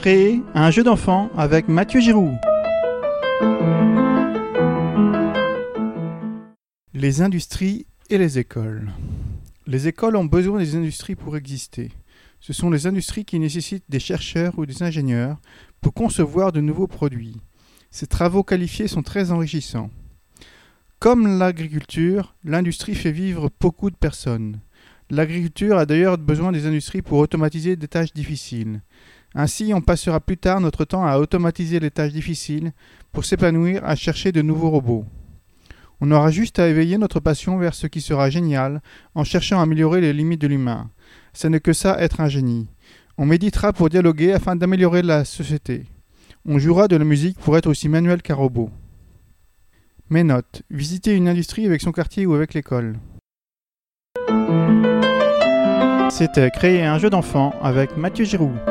Créer un jeu d'enfant avec Mathieu Giroux. Les industries et les écoles. Les écoles ont besoin des industries pour exister. Ce sont les industries qui nécessitent des chercheurs ou des ingénieurs pour concevoir de nouveaux produits. Ces travaux qualifiés sont très enrichissants. Comme l'agriculture, l'industrie fait vivre beaucoup de personnes. L'agriculture a d'ailleurs besoin des industries pour automatiser des tâches difficiles. Ainsi, on passera plus tard notre temps à automatiser les tâches difficiles pour s'épanouir à chercher de nouveaux robots. On aura juste à éveiller notre passion vers ce qui sera génial en cherchant à améliorer les limites de l'humain. Ce n'est que ça, être un génie. On méditera pour dialoguer afin d'améliorer la société. On jouera de la musique pour être aussi manuel qu'un robot. Mes notes. Visiter une industrie avec son quartier ou avec l'école. C'était Créer un jeu d'enfant avec Mathieu Giroux.